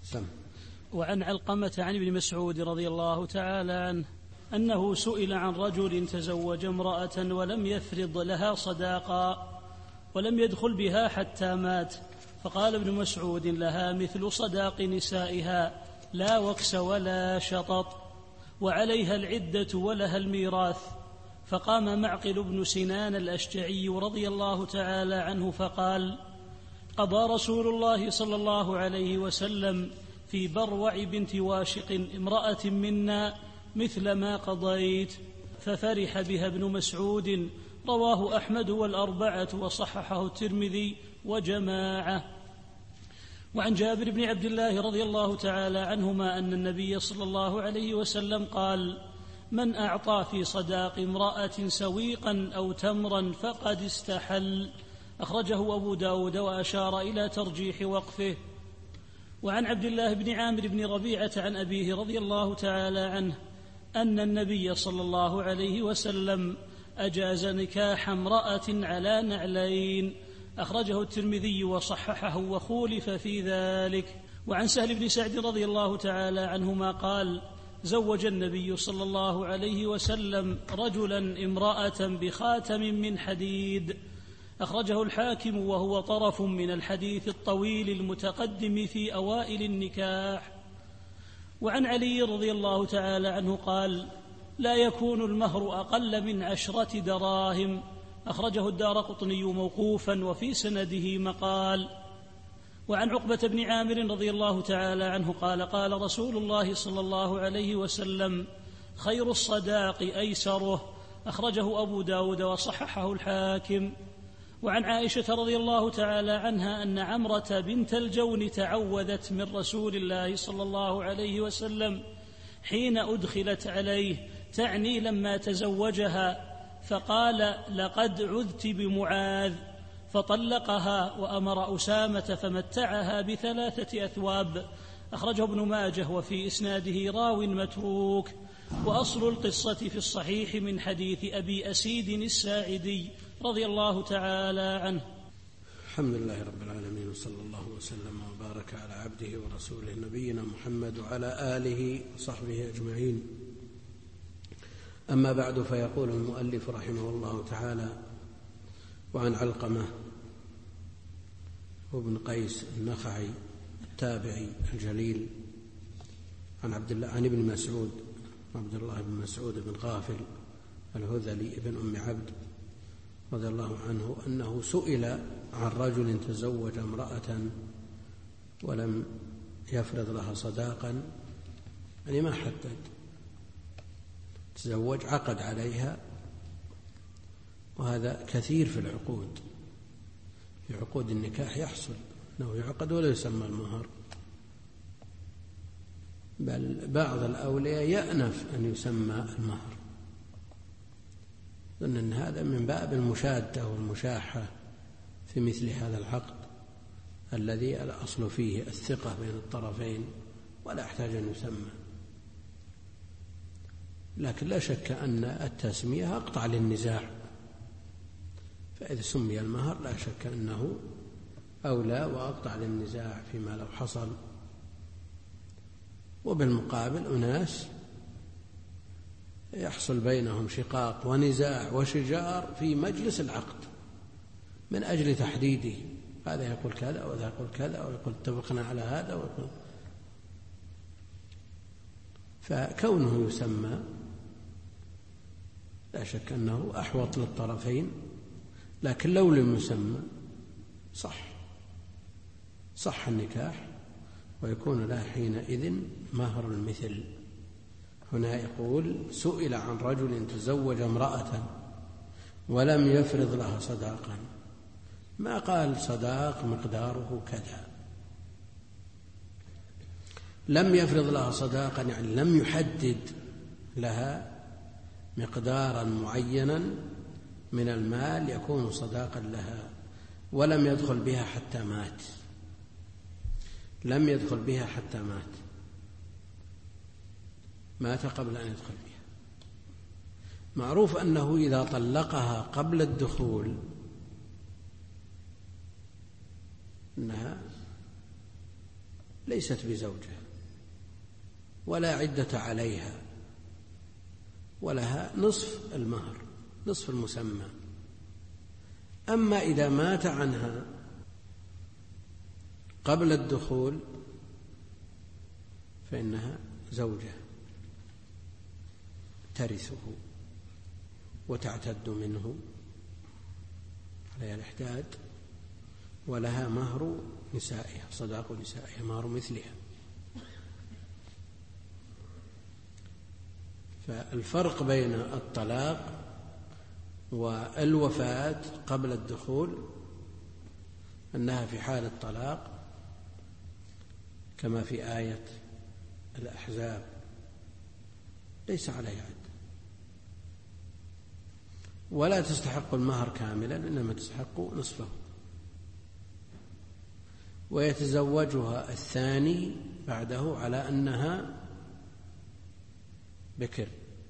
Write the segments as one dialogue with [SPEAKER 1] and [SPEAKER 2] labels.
[SPEAKER 1] سم.
[SPEAKER 2] وعن علقمة عن ابن مسعود رضي الله تعالى عنه أنه سئل عن رجل تزوج امرأة ولم يفرض لها صداقا ولم يدخل بها حتى مات، فقال ابن مسعود: لها مثل صداق نسائها، لا وكس ولا شطط، وعليها العدة ولها الميراث. فقام معقل بن سنان الأشجعي رضي الله تعالى عنه فقال: قضى رسول الله صلى الله عليه وسلم في بروع بنت واشق امرأة منا مثل ما قضيت، ففرح بها ابن مسعود. رواه أحمد والأربعة وصححه الترمذي وجماعة. وعن جابر بن عبد الله رضي الله تعالى عنهما أن النبي صلى الله عليه وسلم قال: من أعطى في صداق امرأة سويقا أو تمرا فقد استحل. أخرجه أبو داود وأشار إلى ترجيح وقفه. وعن عبد الله بن عامر بن ربيعة عن أبيه رضي الله تعالى عنه أن النبي صلى الله عليه وسلم أجاز نكاح امرأة على نعلين. أخرجه الترمذي وصححه وخولف في ذلك. وعن سهل بن سعد رضي الله تعالى عنهما قال: زوج النبي صلى الله عليه وسلم رجلا امرأة بخاتم من حديد. أخرجه الحاكم وهو طرف من الحديث الطويل المتقدم في أوائل النكاح. وعن علي رضي الله تعالى عنه قال: لا يكون المهر أقل من 10 دراهم. أخرجه الدارقطني موقوفا وفي سنده مقال. وعن عقبة بن عامر رضي الله تعالى عنه قال: قال رسول الله صلى الله عليه وسلم: خير الصداق أيسره. أخرجه أبو داود وصححه الحاكم. وعن عائشة رضي الله تعالى عنها أن عمرة بنت الجون تعوذت من رسول الله صلى الله عليه وسلم حين أدخلت عليه، تعني لما تزوجها، فقال: لقد عذت بمعاذ، فطلقها وأمر أسامة فمتعها ب3 أثواب. أخرجه ابن ماجه وفي إسناده راو متروك. وأصل القصة في الصحيح من حديث أبي أسيد الساعدي رضي الله تعالى عنه.
[SPEAKER 1] الحمد لله رب العالمين، وصلى الله وسلم وبارك على عبده ورسوله نبينا محمد وعلى آله وصحبه أجمعين. أما بعد، فيقول المؤلف رحمه الله تعالى: وعن علقمة وابن قيس النخعي التابعي الجليل عن ابن مسعود عبد الله بن مسعود بن غافل الهذلي ابن أم عبد رضي الله عنه أنه سئل عن رجل تزوج امرأة ولم يفرض لها صداقا، يعني ما حدد، تزوج عقد عليها، وهذا كثير في العقود. في عقود النكاح يحصل أنه يعقد ولا يسمى المهر، بل بعض الأولياء يأنف أن يسمى المهر، لأن أن هذا من باب المشادة والمشاحة في مثل هذا العقد الذي الأصل فيه الثقة بين الطرفين ولا يحتاج أن يسمى. لكن لا شك أن التسمية أقطع للنزاع، فإذا سمي المهر لا شك أنه أولى وأقطع للنزاع فيما لو حصل. وبالمقابل أناس يحصل بينهم شقاق ونزاع وشجار في مجلس العقد من أجل تحديده، هذا يقول كذا وهذا يقول كذا ويقول اتفقنا على هذا ويقول. فكونه يسمى لا شك أنه أحوط للطرفين، لكن لو لم يسمى صح النكاح ويكون له حينئذ مهر المثل. هنا يقول: سئل عن رجل تزوج امرأة ولم يفرض لها صداقا، ما قال صداق مقداره كذا، لم يفرض لها صداقا يعني لم يحدد لها مقدارا معينا من المال يكون صداقا لها، ولم يدخل بها حتى مات، لم يدخل بها حتى مات قبل أن يدخل بها. معروف أنه إذا طلقها قبل الدخول أنها ليست بزوجة ولا عدة عليها، ولها نصف المهر، نصف المسمى. أما إذا مات عنها قبل الدخول فإنها زوجة ترثه وتعتد منه عليها الإحداد، ولها مهر نسائها، صداق نسائها، مهر مثلها. فالفرق بين الطلاق والوفاة قبل الدخول أنها في حال الطلاق كما في آية الأحزاب ليس عليها عدة ولا تستحق المهر كاملا، إنما تستحق نصفه، ويتزوجها الثاني بعده على أنها بكر،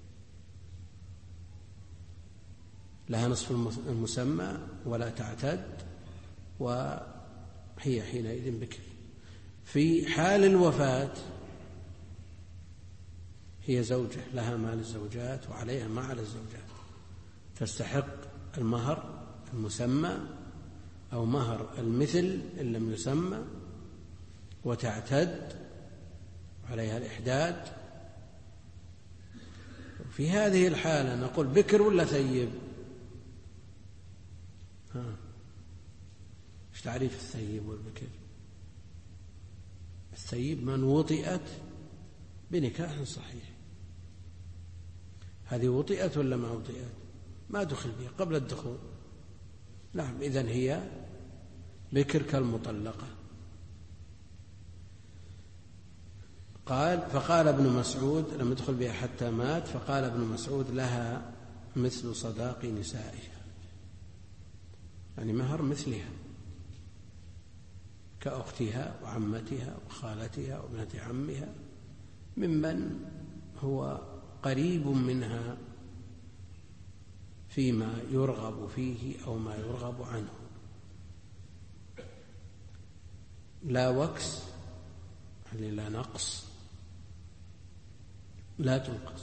[SPEAKER 1] لها نصف المسمى ولا تعتد، وهي حينئذ بكر. في حال الوفاة هي زوجة، لها مال الزوجات وعليها ما على الزوجات، تستحق المهر المسمى أو مهر المثل إن لم يسمى، وتعتد عليها الإحداد. في هذه الحالة نقول بكر ولا ثيب؟ ايش تعريف الثيب والبكر؟ الثيب من وطئت بنكاح صحيح. هذه وطئت ولا ما وطئت؟ ما دخل بها قبل الدخول. نعم، إذن هي بكر كالمطلقة. فقال ابن مسعود لم يدخل بها حتى مات، فقال ابن مسعود لها مثل صداق نسائها، يعني مهر مثلها كأختها وعمتها وخالتها وابنة عمها، ممن هو قريب منها فيما يرغب فيه أو ما يرغب عنه. لا وكس يعني لا نقص، لا تنقص.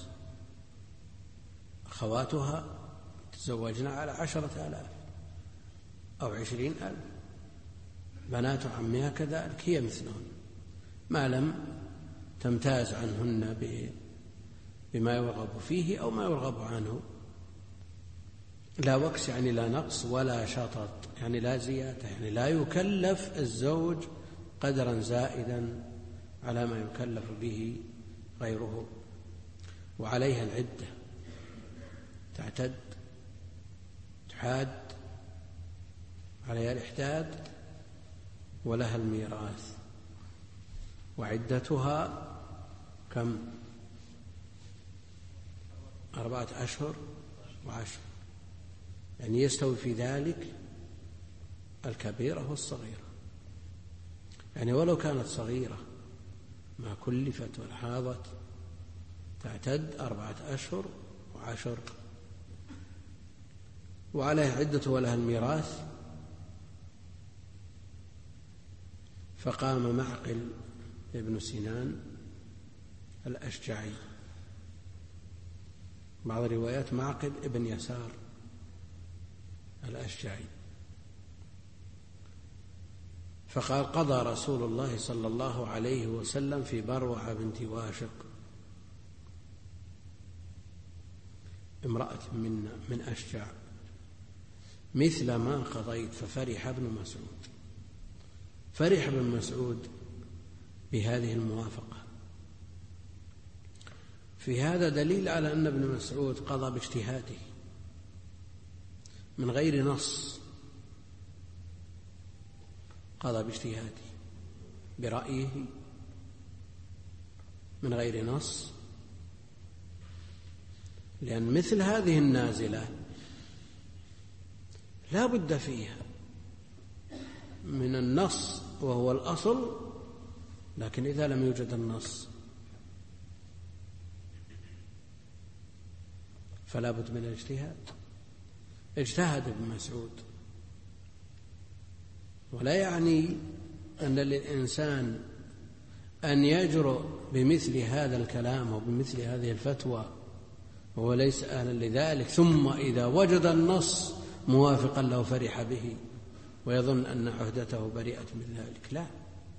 [SPEAKER 1] أخواتها تزوجنا على 10,000 أو 20,000، بنات عمها كذلك هي مثلهن ما لم تمتاز عنهن بما يرغب فيه أو ما يرغب عنه. لا وكس يعني لا نقص، ولا شطط يعني لا زيادة، يعني لا يكلف الزوج قدرا زائدا على ما يكلف به غيره. وعليها العدة، تعتد تحاد، عليها الإحداد، ولها الميراث. وعدتها كم؟ 4 أشهر و10، يعني يستوي في ذلك الكبيرة والصغيرة. يعني ولو كانت صغيرة ما كلفت ولا حاضت تعتد 4 أشهر و10. وعليها عدة ولها الميراث. فقام معقل ابن سنان الأشجعي، بعض الروايات معقل ابن يسار الأشجعي، فقال قضى رسول الله صلى الله عليه وسلم في بروعة بنت واشق امرأة من أشجع مثل ما قضيت. ففرح ابن مسعود، فرح ابن مسعود بهذه الموافقة. في هذا دليل على أن ابن مسعود قضى باجتهاده من غير نص، قضى باجتهاده برأيه من غير نص، لأن مثل هذه النازلة لا بد فيها من النص وهو الأصل، لكن إذا لم يوجد النص فلا بد من الاجتهاد. اجتهد ابن مسعود، ولا يعني أن للإنسان أن يجرؤ بمثل هذا الكلام وبمثل هذه الفتوى وهو ليس أهلا لذلك، ثم إذا وجد النص موافقا له فرح به ويظن أن عهدته بريئة من ذلك. لا،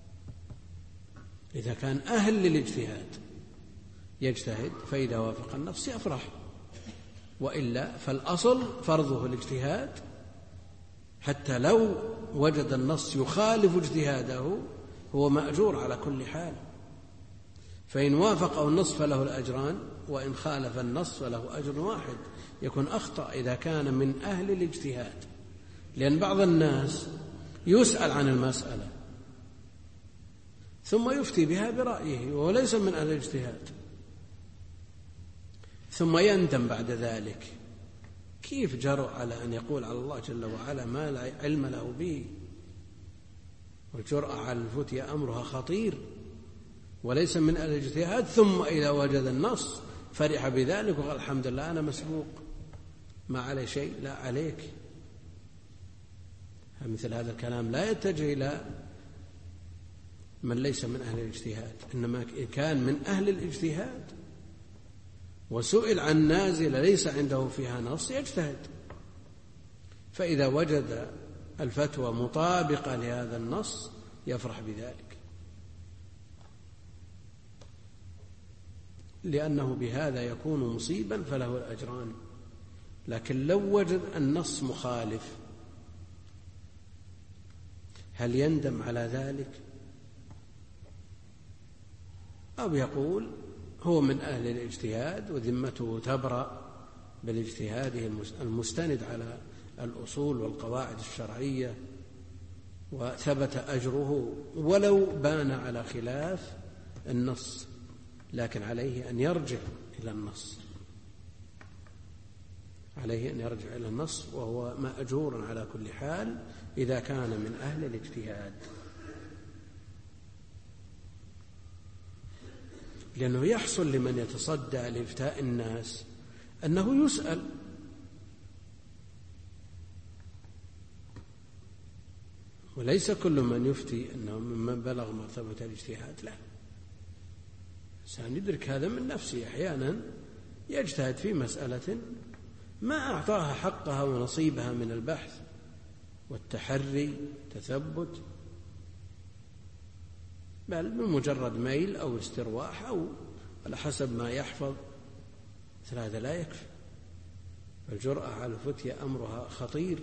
[SPEAKER 1] إذا كان أهل للاجتهاد يجتهد، فإذا وافق النص يفرح، وإلا فالأصل فرضه الاجتهاد، حتى لو وجد النص يخالف اجتهاده هو مأجور على كل حال، فإن وافق النص فله الأجران، وإن خالف النص فله أجر واحد، يكون أخطأ إذا كان من أهل الاجتهاد. لأن بعض الناس يسأل عن المسألة ثم يفتي بها برأيه وهو ليس من أهل الاجتهاد، ثم يندم بعد ذلك. كيف جرؤ على أن يقول على الله جل وعلا ما لا علم له به؟ والجرأة على الفتيا أمرها خطير، وليس من أهل الاجتهاد، ثم إذا وجد النص فرح بذلك وقال الحمد لله أنا مسبوق ما علي شيء. لا عليك. مثل هذا الكلام لا يتجه إلى من ليس من أهل الاجتهاد، إنما إن كان من أهل الاجتهاد وسئل عن نازلة ليس عنده فيها نص يجتهد، فإذا وجد الفتوى مطابقة لهذا النص يفرح بذلك، لأنه بهذا يكون مصيبا فله الأجران. لكن لو وجد النص مخالف هل يندم على ذلك؟ أو يقول هو من أهل الاجتهاد وذمته تبرأ بالاجتهاد المستند على الأصول والقواعد الشرعية، وثبت أجره ولو بان على خلاف النص، لكن عليه أن يرجع إلى النص، عليه أن يرجع إلى النص، وهو مأجور على كل حال إذا كان من أهل الاجتهاد. لأنه يحصل لمن يتصدى لإفتاء الناس أنه يسأل، وليس كل من يفتي أنه ممن بلغ مرتبة الاجتهاد. لا، الإنسان يدرك هذا من نفسه، أحيانا يجتهد في مسألة ما أعطاها حقها ونصيبها من البحث والتحري تثبت، بل بمجرد ميل أو استرواح أو على حسب ما يحفظ، مثل هذا لا يكفي. الجرأة على الفتيا أمرها خطير،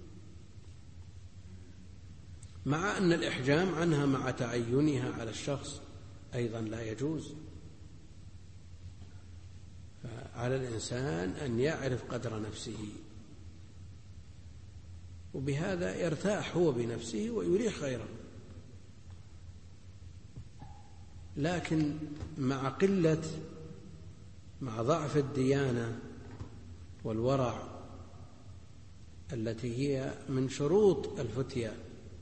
[SPEAKER 1] مع أن الإحجام عنها مع تعينها على الشخص أيضا لا يجوز. فعلى الإنسان أن يعرف قدر نفسه، وبهذا يرتاح هو بنفسه ويريح غيره. لكن مع ضعف الديانة والورع التي هي من شروط الفتيا،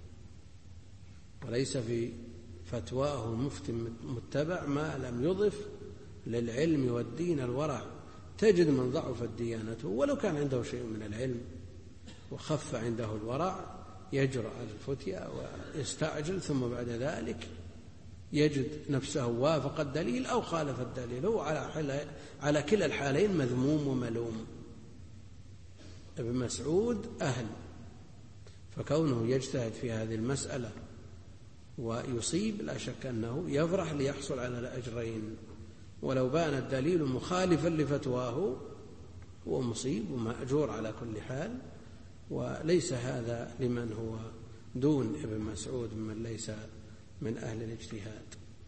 [SPEAKER 1] وليس في فتواه المفتي متبع ما لم يضف للعلم والدين الورع، تجد من ضعفت ديانته ولو كان عنده شيء من العلم وخف عنده الورع يجرأ على الفتيا ويستعجل، ثم بعد ذلك يجد نفسه وافق الدليل أو خالف الدليل، هو على كلا الحالين مذموم وملوم. ابن مسعود أهل، فكونه يجتهد في هذه المسألة ويصيب لا شك أنه يفرح ليحصل على الأجرين، ولو بان الدليل مخالفا لفتواه هو مصيب ومأجور على كل حال. وليس هذا لمن هو دون ابن مسعود ممن ليس من أهل الاجتهاد.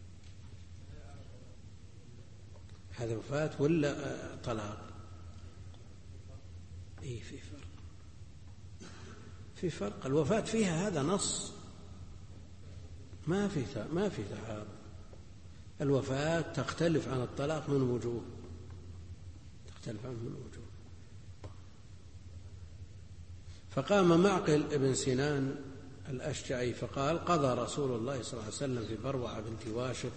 [SPEAKER 1] هذا وفاة ولا طلاق؟ إيه، في فرق. الوفاة فيها هذا نص، ما في تعارض. الوفاة تختلف عن الطلاق من وجوه، فقام معقل ابن سنان الأشجعي فقال: قضى رسول الله صلى الله عليه وسلم في بروعة بنت واشق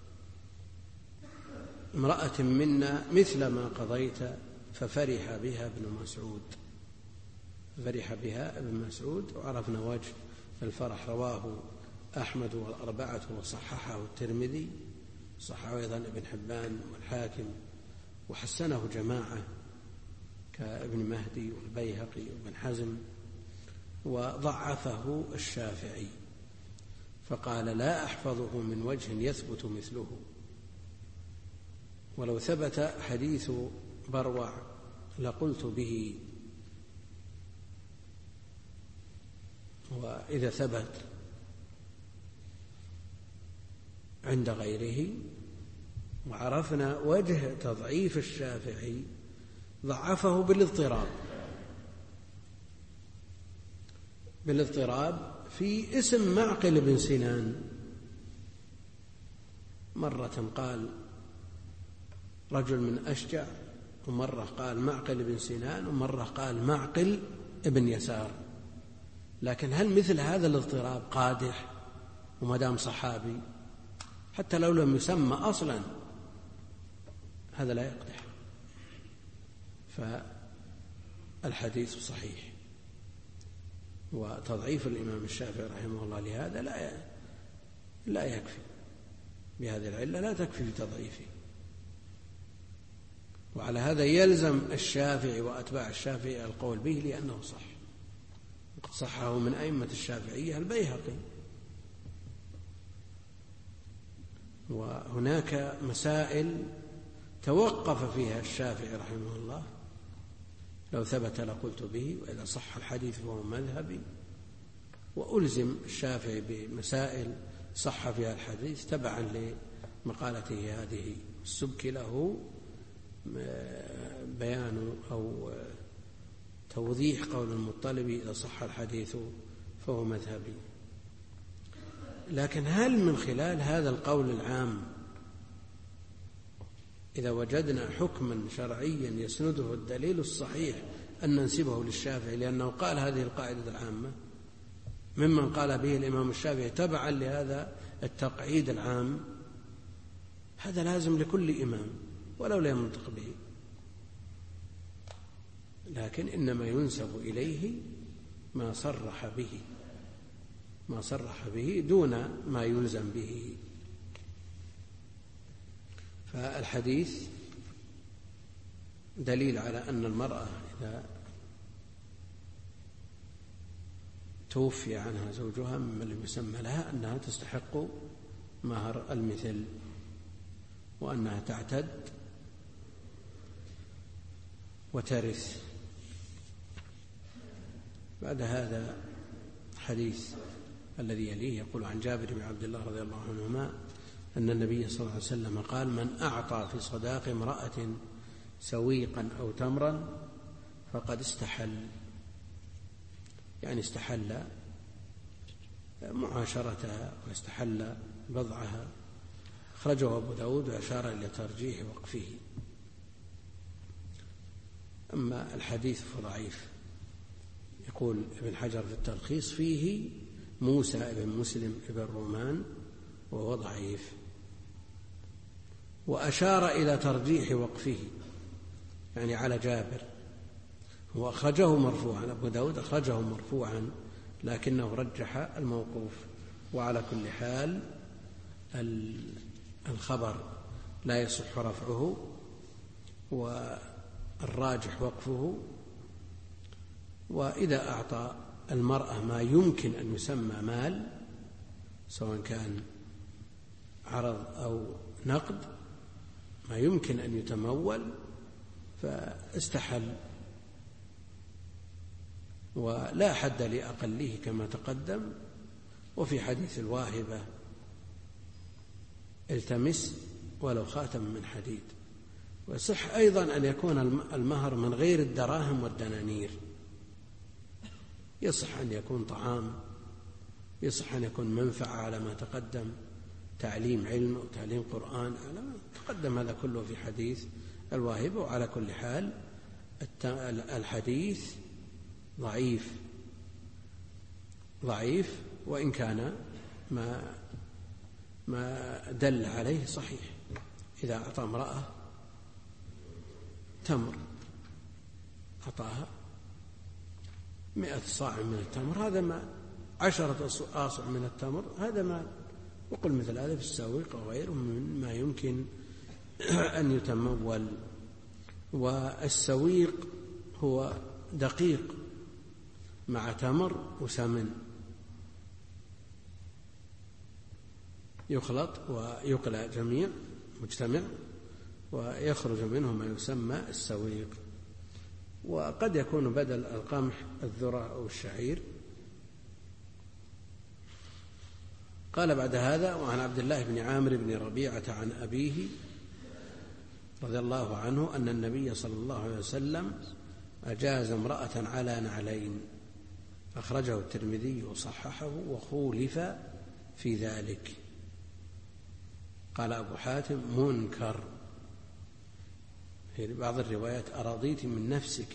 [SPEAKER 1] امرأة منا مثل ما قضيت، ففرح بها ابن مسعود، وعرفنا وجه الفرح. رواه أحمد والأربعة وصححه الترمذي، صححه أيضا ابن حبان والحاكم، وحسنه جماعة كابن مهدي والبيهقي وابن حزم، وضعفه الشافعي فقال لا أحفظه من وجه يثبت مثله، ولو ثبت حديث بروع لقلت به، وإذا ثبت عند غيره وعرفنا وجه تضعيف الشافعي ضعفه بالاضطراب في اسم معقل بن سنان. مرة قال رجل من أشجع، ومرة قال معقل بن سنان، ومرة قال معقل ابن يسار. لكن هل مثل هذا الاضطراب قادح ومدام صحابي حتى لو لم يسمى أصلا؟ هذا لا يقدح. فالحديث صحيح، وتضعيف الإمام الشافعي رحمه الله لهذا لا يكفي، بهذه العلة لا تكفي بتضعيفه. وعلى هذا يلزم الشافعي وأتباع الشافعي القول به لأنه صح، وقد صحه من أئمة الشافعية البيهقي. وهناك مسائل توقف فيها الشافعي رحمه الله، لو ثبت لقلت به، وإذا صح الحديث فهو مذهبي. وألزم الشافعي بمسائل صح فيها الحديث تبعا لمقالته هذه. السبكي له بيان أو توضيح قول المطلبي إذا صح الحديث فهو مذهبي. لكن هل من خلال هذا القول العام إذا وجدنا حكما شرعيا يسنده الدليل الصحيح أن ننسبه للشافعي لأنه قال هذه القاعدة العامة، ممن قال به الإمام الشافعي تبعا لهذا التقعيد العام؟ هذا لازم لكل إمام ولو لا ينطق به، لكن إنما ينسب إليه ما صرح به دون ما يلزم به. فالحديث دليل على أن المرأة إذا توفي عنها زوجها ممن لم يسمى لها أنها تستحق مهر المثل، وأنها تعتد وترث. بعد هذا حديث الذي يليه يقول عن جابر بن عبد الله رضي الله عنهما أن النبي صلى الله عليه وسلم قال من أعطى في صداق امرأة سويقا أو تمرا فقد استحل، يعني استحل معاشرتها واستحل بضعها. أخرجه أبو داود وأشار إلى ترجيح وقفه. أما الحديث فضعيف. يقول ابن حجر في التلخيص فيه موسى بن مسلم بن رومان وهو ضعيف، وأشار إلى ترجيح وقفه يعني على جابر. هو أخرجه مرفوعا، أبو داود أخرجه مرفوعا لكنه رجح الموقوف. وعلى كل حال الخبر لا يصح رفعه، والراجح وقفه. وإذا أعطى المرأة ما يمكن أن يسمى مال سواء كان عرض أو نقد، ما يمكن أن يتمول، فاستحل، ولا حد لأقله كما تقدم. وفي حديث الواهبة التمس ولو خاتم من حديد. ويصح أيضا أن يكون المهر من غير الدراهم والدنانير، يصح أن يكون طعام، يصح أن يكون منفعة على ما تقدم، تعليم علم أو تعليم قرآن على ما تقدم، هذا كله في حديث الواهبة. وعلى كل حال الحديث ضعيف وإن كان ما دل عليه صحيح. إذا أعطى امرأة تمر أعطاها 100 صاع من التمر، هذا ما 10 آصع من التمر هذا مال. وقل مثل هذا في السويق وغيره مما يمكن أن يتمول. والسويق هو دقيق مع تمر وسمن يخلط ويقلى جميع مجتمع ويخرج منه ما يسمى السويق. وقد يكون بدل القمح الذرة أو الشعير. قال بعد هذا: وعن عبد الله بن عامر بن ربيعة عن أبيه رضي الله عنه أن النبي صلى الله عليه وسلم أجاز امرأة على نعلين. أخرجه الترمذي وصححه وخولف في ذلك. قال أبو حاتم: منكر. في بعض الروايات: أرضيت من نفسك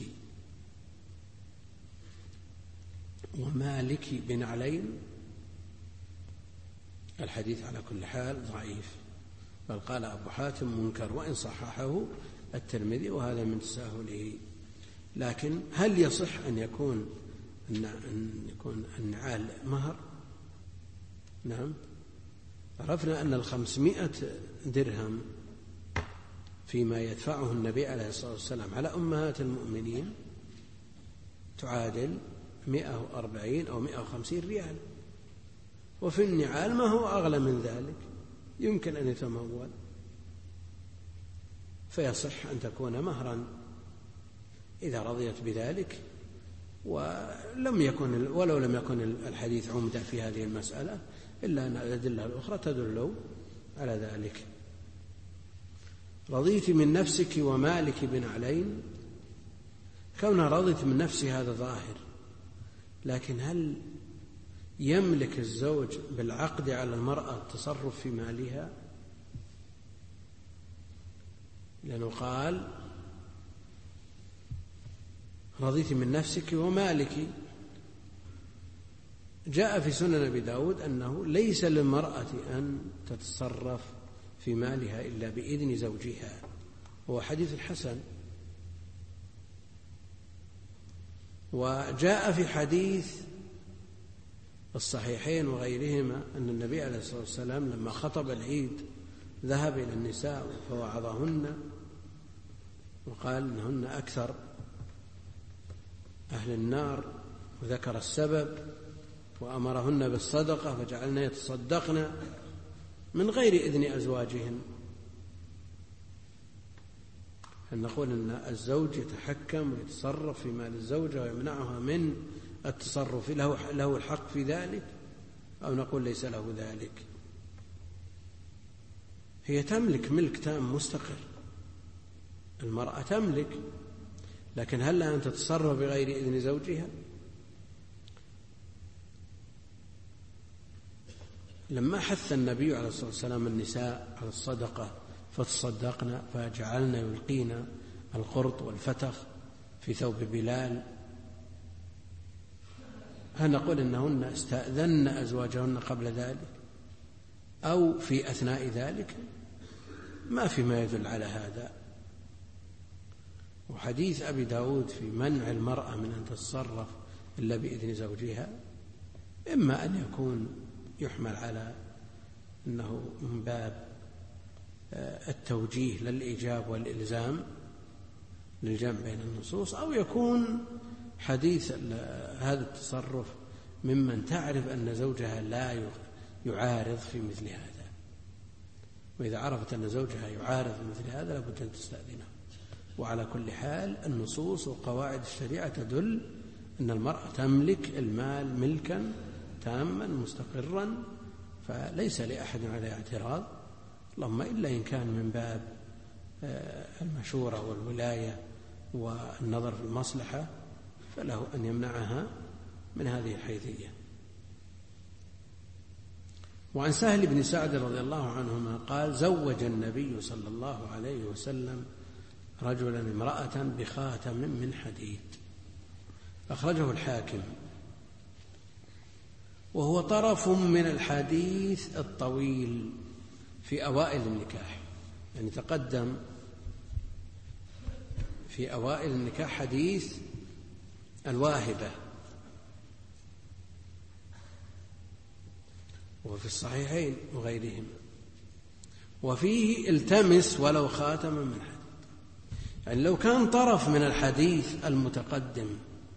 [SPEAKER 1] ومالك بنعلين. الحديث على كل حال ضعيف، بل قال أبو حاتم منكر، وإن صححه الترمذي وهذا من تساهله. لكن هل يصح أن يكون النعال مهر؟ نعم. عرفنا أن 500 درهم فيما يدفعه النبي عليه الصلاة والسلام على أمهات المؤمنين تعادل 140 أو 150 ريال، وفي النعال ما هو أغلى من ذلك، يمكن أن يتمول، فيصح أن تكون مهرا إذا رضيت بذلك. ولو لم يكن الحديث عمدة في هذه المسألة، إلا أن الأدلة الأخرى تدل على ذلك. رضيت من نفسك ومالك بنعلين. كونها رضيت من نفسه هذا ظاهر، لكن هل يملك الزوج بالعقد على المرأة التصرف في مالها؟ لأنه قال: رضيت من نفسك ومالك. جاء في سنن أبي داود أنه ليس للمرأة أن تتصرف في مالها إلا بإذن زوجها، هو حديث حسن. وجاء في حديث الصحيحين وغيرهما أن النبي عليه الصلاة والسلام لما خطب العيد ذهب إلى النساء فوعظهن وقال إنهن أكثر أهل النار، وذكر السبب، وأمرهن بالصدقة فجعلن يتصدقن من غير إذن أزواجهن. نقول أن الزوج يتحكم ويتصرف في مال الزوجة ويمنعها من التصرف، له الحق في ذلك، أو نقول ليس له ذلك؟ هي تملك ملك تام مستقر، المرأة تملك، لكن هل لها أن تتصرف بغير إذن زوجها؟ لما حث النبي عليه الصلاة والسلام النساء على الصدقة فتصدقن فجعلن يلقين القرط والفتخ في ثوب بلال، هل نقول إنهن استأذن أزواجهن قبل ذلك أو في أثناء ذلك؟ ما في ما يدل على هذا. وحديث أبي داود في منع المرأة من أن تتصرف إلا بإذن زوجها إما أن يكون يحمل على أنه من باب التوجيه للإيجاب والإلزام للجمع بين النصوص، أو يكون حديث هذا التصرف ممن تعرف أن زوجها لا يعارض في مثل هذا، وإذا عرفت أن زوجها يعارض في مثل هذا لابد أن تستأذنه. وعلى كل حال النصوص وقواعد الشريعة تدل أن المرأة تملك المال ملكا تاما مستقرا، فليس لأحد عليه اعتراض، اللهم إلا إن كان من باب المشورة والولاية والنظر في المصلحة فله أن يمنعها من هذه الحيثية. وعن سهل بن سعد رضي الله عنهما قال: زوج النبي صلى الله عليه وسلم رجلا امرأة بخاتم من حديد. أخرجه الحاكم، وهو طرف من الحديث الطويل في أوائل النكاح، يعني تقدم في أوائل النكاح حديث الواهبة وفي الصحيحين وغيرهما. وفيه التمس ولو خاتما من حديد، يعني لو كان طرف من الحديث المتقدم،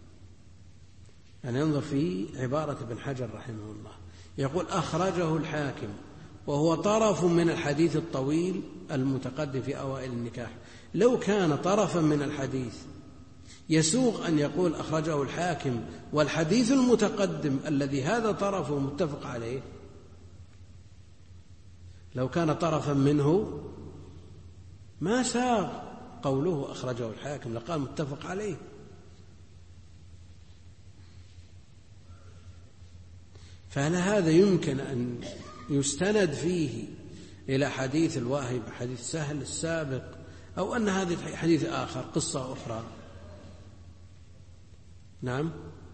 [SPEAKER 1] يعني انظر في عبارة ابن حجر رحمه الله، يقول أخرجه الحاكم وهو طرف من الحديث الطويل المتقدم في أوائل النكاح. لو كان طرفا من الحديث يسوغ أن يقول أخرجه الحاكم والحديث المتقدم الذي هذا طرفه متفق عليه، لو كان طرفا منه ما ساغ قوله أخرجه الحاكم، لقال متفق عليه. فهل هذا يمكن أن يستند فيه إلى حديث الواهب، حديث سهل السابق، أو أن هذا حديث آخر، قصة أخرى؟ نعم،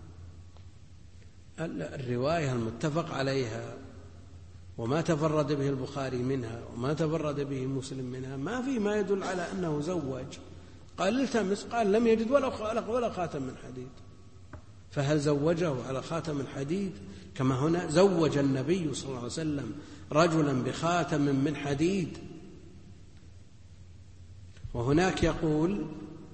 [SPEAKER 1] الرواية المتفق عليها وما تفرد به البخاري منها وما تفرد به مسلم منها ما في ما يدل على أنه زوج. قال التمس، قال لم يجد ولا خاتم من حديد، فهل زوجه على خاتم الحديد كما هنا زوج النبي صلى الله عليه وسلم رجلا بخاتم من حديد؟ وهناك يقول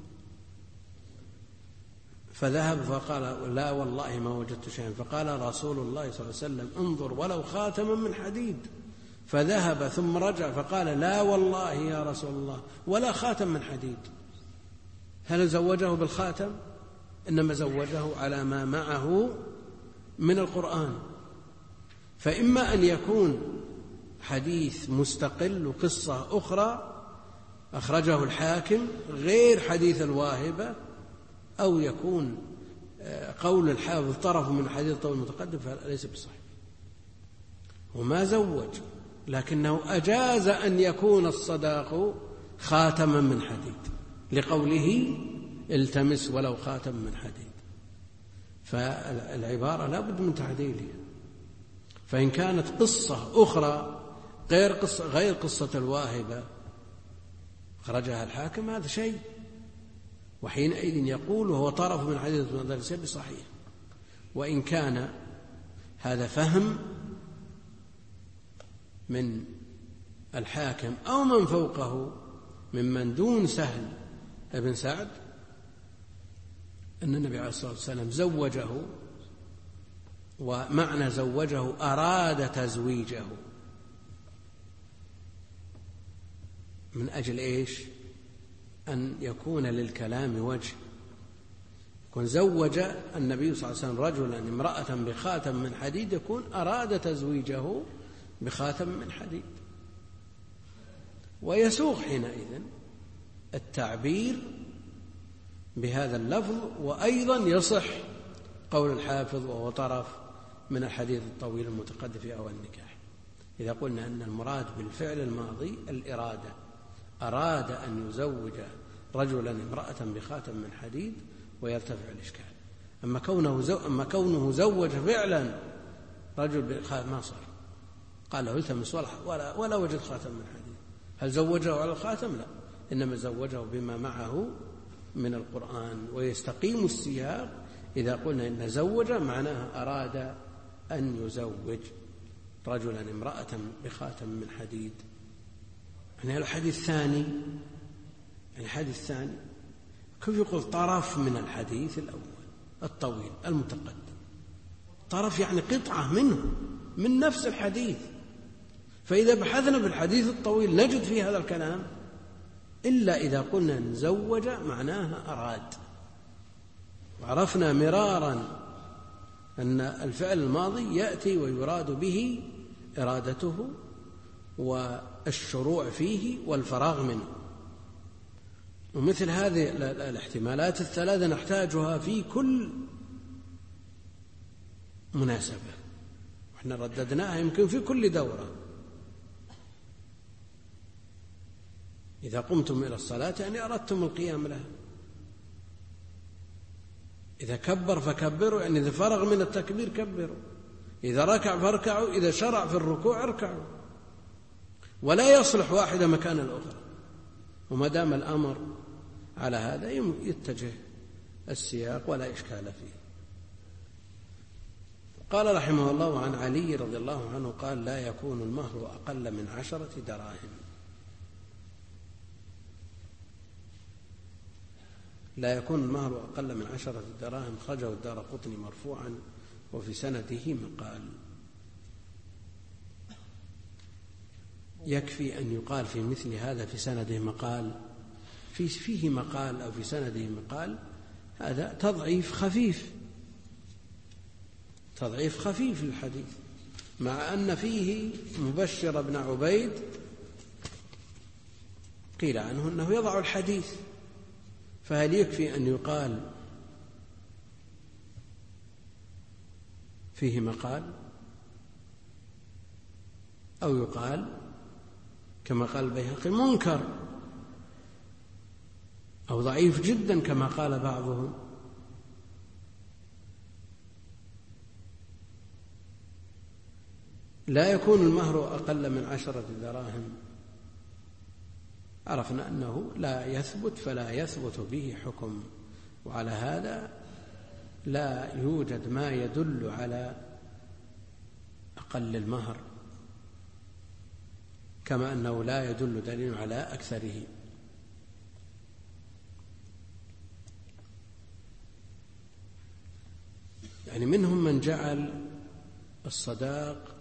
[SPEAKER 1] فذهب فقال لا والله ما وجدت شيئا، فقال رسول الله صلى الله عليه وسلم انظر ولو خاتما من حديد، فذهب ثم رجع فقال لا والله يا رسول الله ولا خاتم من حديد. هل زوجه بالخاتم؟ إنما زوجه على ما معه من القرآن. فإما أن يكون حديث مستقل وقصة أخرى أخرجه الحاكم غير حديث الواهبة، أو يكون قول الحافظ طرف من حديث الطويل المتقدم، فليس بصحيح. وما زوج، لكنه أجاز أن يكون الصداق خاتما من حديد لقوله التمس ولو خاتم من حديد. فالعبارة لا بد من تعديلها. فإن كانت قصة أخرى غير قصة الواهبة خرجها الحاكم هذا شيء، وحينئذ يقول وهو طرف من حديث ليس بصحيح. وإن كان هذا فهم من الحاكم أو من فوقه ممن دون سهل ابن سعد أن النبي عليه الصلاة والسلام زوجه، ومعنى زوجه أراد تزويجه من أجل إيش؟ أن يكون للكلام وجه. يكون زوج النبي صلى الله عليه وسلم رجلا امرأة بخاتم من حديد، يكون أراد تزويجه بخاتم من حديد. ويسوغ حينئذ التعبير بهذا اللفظ. وأيضا يصح قول الحافظ وهو طرف من الحديث الطويل المتقدم في أول النكاح، إذا قلنا أن المراد بالفعل الماضي الإرادة، أراد أن يزوج رجلا امرأة بخاتم من حديد ويرتفع الإشكال. أما كونه زوج فعلا رجل بخاتم ما صار، قال له التمس ولا وجد خاتم من حديد. هل زوجه على الخاتم؟ لا، إنما زوجه بما معه من القرآن. ويستقيم السياق إذا قلنا إن زوج معناها أراد أن يزوج رجلا امرأة بخاتم من حديد. يعني الحديث الثاني كيف يقول طرف من الحديث الأول الطويل المتقدم؟ طرف يعني قطعة منه من نفس الحديث. فإذا بحثنا في الحديث الطويل نجد فيه هذا الكلام، إلا إذا قلنا نزوج معناها أراد. وعرفنا مرارا أن الفعل الماضي يأتي ويراد به إرادته والشروع فيه والفراغ منه. ومثل هذه الاحتمالات الثلاثة نحتاجها في كل مناسبة، وإحنا رددناها يمكن في كل دورة. إذا قمتم إلى الصلاة يعني أردتم القيام لها، إذا كبر فكبروا يعني إذا فرغ من التكبير كبروا، إذا ركع فاركعوا، إذا شرع في الركوع اركعوا، ولا يصلح واحدة مكان الأخرى. وما دام الأمر على هذا يتجه السياق ولا إشكال فيه. قال رحمه الله: عن علي رضي الله عنه قال: لا يكون المهر أقل من 10 دراهم. لا يكون المهر أقل من 10 دراهم. خرجه الدارقطني مرفوعا وفي سنده مقال. يكفي أن يقال في مثل هذا في سنده مقال، فيه مقال أو في سنده مقال، هذا تضعيف خفيف للحديث، مع أن فيه مبشر بن عبيد قيل عنه أنه يضع الحديث، فهل يكفي أن يقال فيه مقال، أو يقال كما قال البيهقي منكر، أو ضعيف جدا كما قال بعضهم؟ لا يكون المهر أقل من 10 دراهم. عرفنا أنه لا يثبت، فلا يثبت به حكم، وعلى هذا لا يوجد ما يدل على أقل المهر، كما أنه لا يدل دليل على أكثره. يعني منهم من جعل الصداق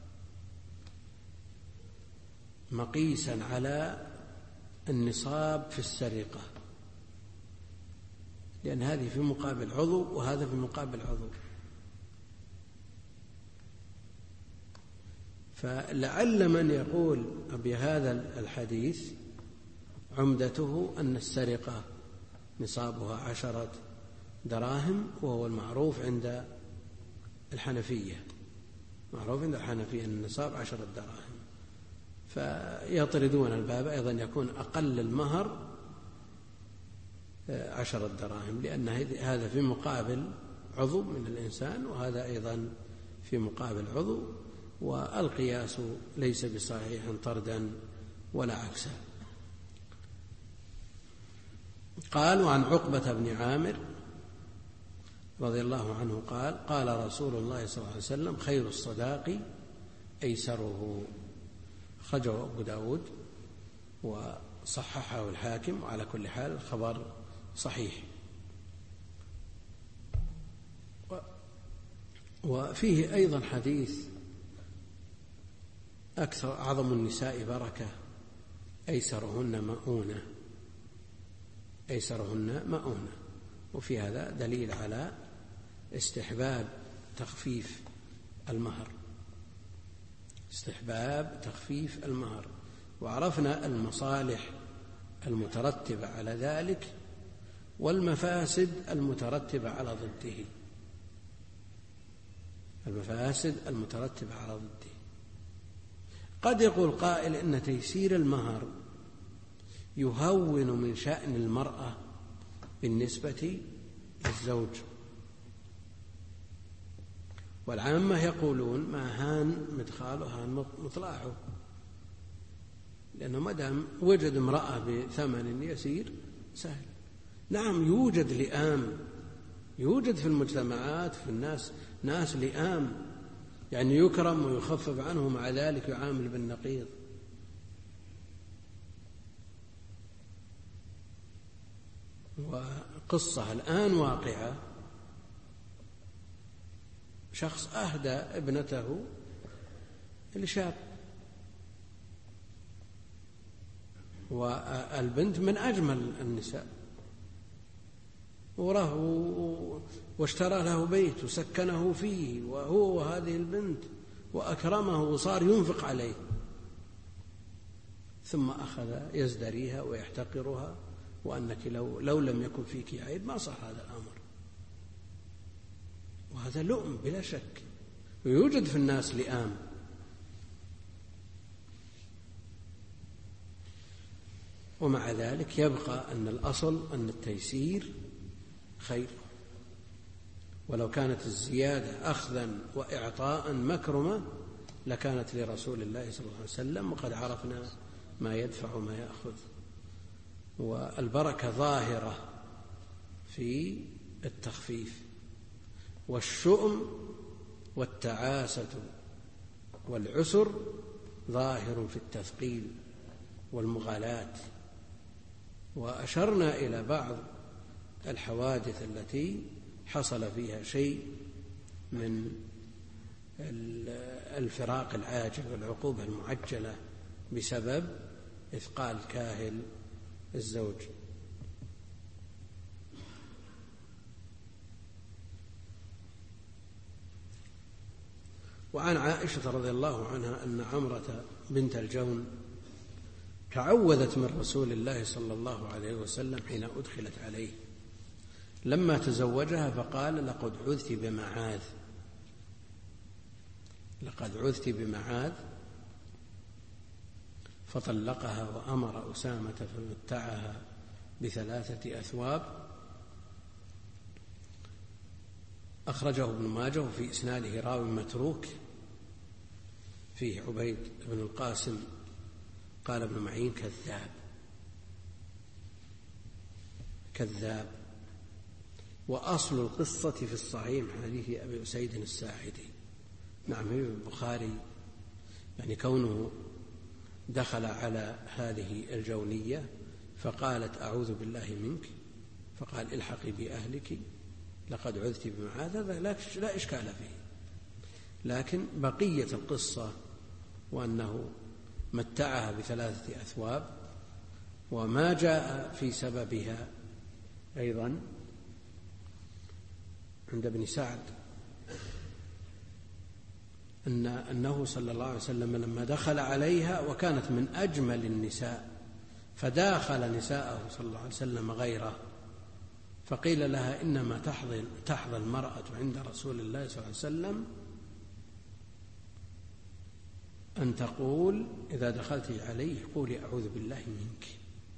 [SPEAKER 1] مقيسا على النصاب في السرقة، لأن هذه في مقابل عضو وهذا في مقابل عضو، فلعل من يقول بهذا الحديث عمدته أن السرقة نصابها 10 دراهم، وهو المعروف عند الحنفية، أن النصاب 10 دراهم، فيطردون الباب أيضا يكون أقل المهر 10 دراهم، لأن هذا في مقابل عضو من الإنسان، وهذا أيضا في مقابل عضو، والقياس ليس بصحيح طردا ولا عكسا. قال: وعن عقبة بن عامر رضي الله عنه قال: قال رسول الله صلى الله عليه وسلم: خير الصداق أيسره. خرجه أبو داود وصححه الحاكم، وعلى كل حال الخبر صحيح. وفيه أيضا حديث: أعظم النساء بركة أيسرهن مؤونة. وفي هذا دليل على استحباب تخفيف المهر، وعرفنا المصالح المترتبة على ذلك والمفاسد المترتبة على ضده. قد يقول قائل إن تيسير المهر يهون من شأن المرأة بالنسبة للزوج، والعامة يقولون ما هان مدخاله هان مطلعه، لأنه مدام وجد امرأة بثمن يسير سهل. نعم، يوجد لئام، يوجد في المجتمعات في الناس ناس لئام، يعني يكرم ويخفف عنه، مع ذلك يعامل بالنقيض. وقصة الآن واقعة: شخص أهدى ابنته لشاب، والبنت من أجمل النساء، واشترى له بيت وسكنه فيه وهو وهذه البنت، وأكرمه وصار ينفق عليه، ثم أخذ يزدريها ويحتقرها، وأنك لو لم يكن فيك عيب ما صح هذا الأمر. وهذا لؤم بلا شك، ويوجد في الناس لئام. ومع ذلك يبقى أن الأصل أن التيسير خير، ولو كانت الزيادة أخذا وإعطاء مكرمة لكانت لرسول الله صلى الله عليه وسلم، وقد عرفنا ما يدفع وما يأخذ. والبركة ظاهرة في التخفيف، والشؤم والتعاسة والعسر ظاهر في التثقيل والمغالاة. وأشرنا إلى بعض الحوادث التي حصل فيها شيء من الفراق العاجل والعقوبة المعجلة بسبب إثقال كاهل الزوج. وعن عائشة رضي الله عنها أن عمرة بنت الجون تعوذت من رسول الله صلى الله عليه وسلم حين أدخلت عليه لما تزوجها فقال: لقد عذت بمعاذ، فطلقها وأمر أسامة فمتعها ب3 أثواب. أخرجه ابن ماجه وفي إسناده راوي متروك فيه عبيد بن القاسم. قال ابن معين: كذاب. وأصل القصة في الصحيح من حديث أبي أسيد الساعدي. نعم، في البخاري، يعني كونه دخل على هذه الجونية فقالت: أعوذ بالله منك، فقال: الحقي بأهلك لقد عذت بمعاذ، هذا لا إشكال فيه. لكن بقية القصة وأنه متعها ب3 أثواب وما جاء في سببها أيضا عند ابن سعد أنه صلى الله عليه وسلم لما دخل عليها وكانت من أجمل النساء فداخل نساءه صلى الله عليه وسلم غيره، فقيل لها: إنما تحظى المرأة عند رسول الله صلى الله عليه وسلم أن تقول إذا دخلت عليه قولي: أعوذ بالله منك.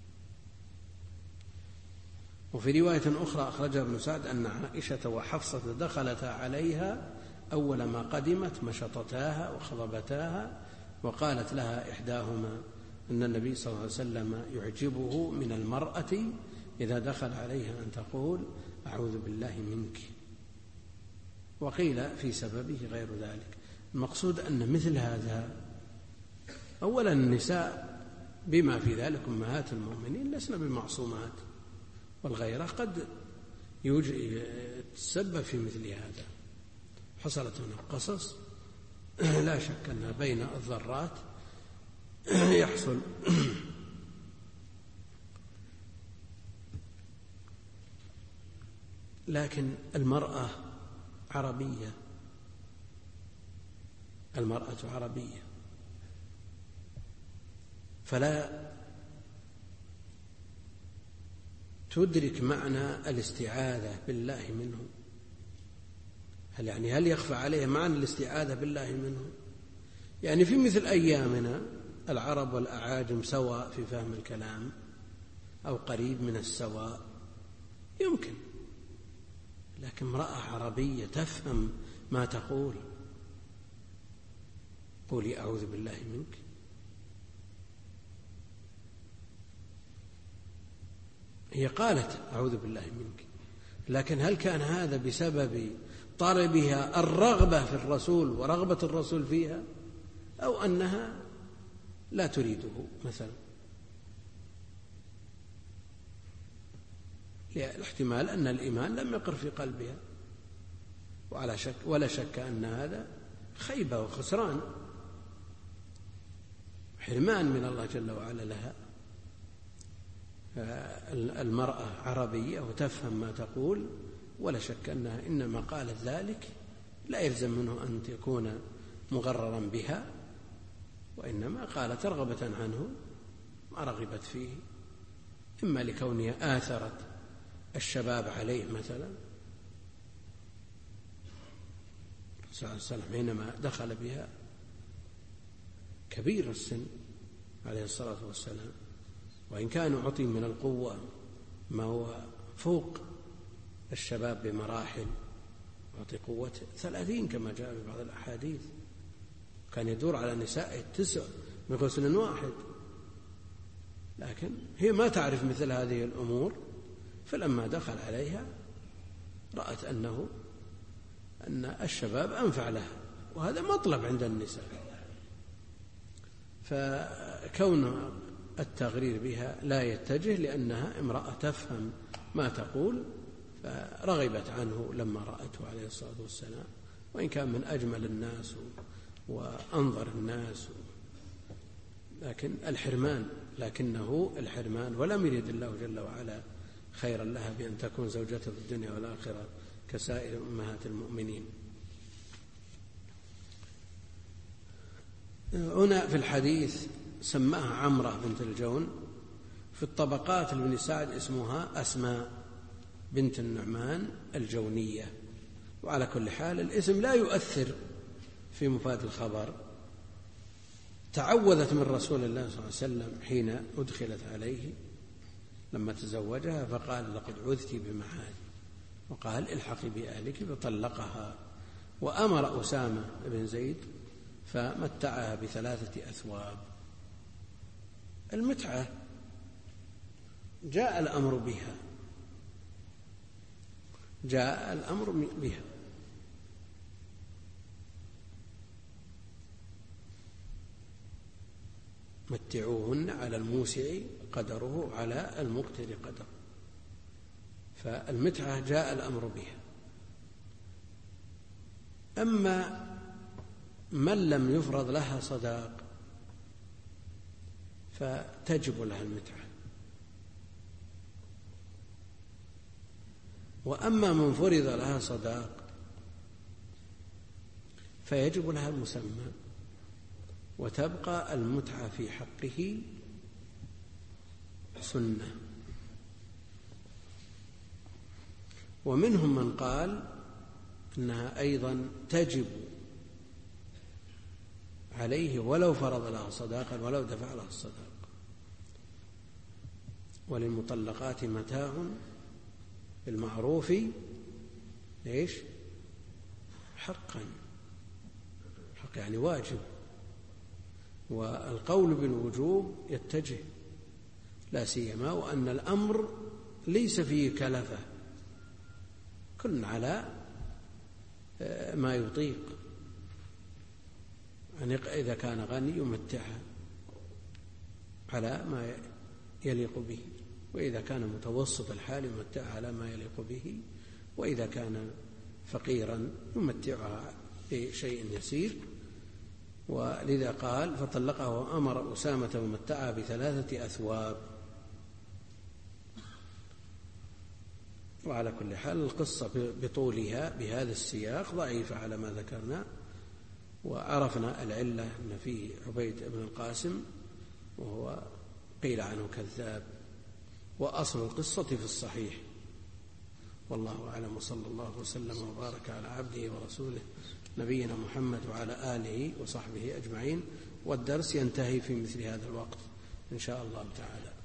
[SPEAKER 1] وفي رواية أخرى أخرجها ابن سعد أن عائشة وحفصة دخلتا عليها أول ما قدمت مشطتاها وخضبتاها، وقالت لها إحداهما أن النبي صلى الله عليه وسلم يعجبه من المرأة إذا دخل عليها أن تقول: أعوذ بالله منك. وقيل في سببه غير ذلك. المقصود أن مثل هذا، أولا النساء بما في ذلك أمهات المؤمنين لسنا بمعصومات، والغيرة قد تسبب في مثل هذا. حصلت هنا قصص لا شك أنها بين الضرات يحصل لكن المرأة عربية، فلا تدرك معنى الاستعاذة بالله منه. هل يخفى عليه معنى الاستعاذة بالله منه؟ يعني في مثل أيامنا العرب والأعاجم سواء في فهم الكلام أو قريب من السواء يمكن، لكن امرأة عربية تفهم ما تقول: قولي أعوذ بالله منك. هي قالت أعوذ بالله منك، لكن هل كان هذا بسبب طلبها الرغبة في الرسول ورغبة الرسول فيها، أو أنها لا تريده مثلا؟ الاحتمال أن الإيمان لم يقر في قلبها، ولا شك أن هذا خيبة وخسران، حرمان من الله جل وعلا لها. المرأة عربية وتفهم ما تقول، ولا شك أنها إنما قالت ذلك لا يلزم منه أن تكون مغررا بها، وإنما قالت رغبة عنه ما رغبت فيه، إما لكونها آثرت الشباب عليه مثلا. صلى الله عليه وسلم حينما دخل بها كبير السن عليه الصلاة والسلام، وإن كان عطي من القوة ما هو فوق الشباب بمراحل، عطي قوة 30 كما جاء في بعض الأحاديث، كان يدور على نساء 9 من غسل واحد، لكن هي ما تعرف مثل هذه الأمور، فلما دخل عليها رأت أنه أن الشباب أنفع لها، وهذا مطلب عند النساء. فكون التغرير بها لا يتجه، لأنها امرأة تفهم ما تقول، فرغبت عنه لما رأته عليه الصلاة والسلام، وإن كان من أجمل الناس وأنظر الناس، لكنه الحرمان، ولم يرد الله جل وعلا خيرا لها بأن تكون زوجته في الدنيا والآخرة كسائر أمهات المؤمنين. هنا في الحديث سماها عمرة بنت الجون، في الطبقات لابن سعد اسمها أسماء بنت النعمان الجونية. وعلى كل حال الاسم لا يؤثر في مفاد الخبر. تعوذت من رسول الله صلى الله عليه وسلم حين أدخلت عليه لما تزوجها، فقال لقد عذت بمعاد، وقال الحقي بأهلك، فطلقها. وأمر أسامة بن زيد فمتعها ب3 أثواب. المتعة جاء الأمر بها، متعوهن على الموسع قدره على المقتر قدره، فالمتعة جاء الأمر بها. أما من لم يفرض لها صداق فتجب لها المتعة، وأما من فرض لها صداق فيجب لها المسمى، وتبقى المتعة في حقه سنة. ومنهم من قال إنها أيضا تجب عليه ولو فرض لها صداقا ولو دفع لها الصداق. وللمطلقات متاع بالمعروف حقا، حق يعني واجب. والقول بالوجوب يتجه، لا سيما وأن الأمر ليس فيه كلفة، كل على ما يطيق. يعني إذا كان غني يمتعها على ما يليق به، وإذا كان متوسط الحال يمتعها على ما يليق به، وإذا كان فقيرا يمتعها بشيء يسير. ولذا قال فطلقها وأمر أسامة ومتعها ب3 أثواب. وعلى كل حال القصة بطولها بهذا السياق ضعيفة على ما ذكرنا. وعرفنا العلة أن فيه عبيد بن القاسم، وهو قيل عنه كذاب، وأصل القصة في الصحيح. والله أعلم، وصلى الله وسلم وبارك على عبده ورسوله نبينا محمد وعلى آله وصحبه أجمعين. والدرس ينتهي في مثل هذا الوقت إن شاء الله تعالى.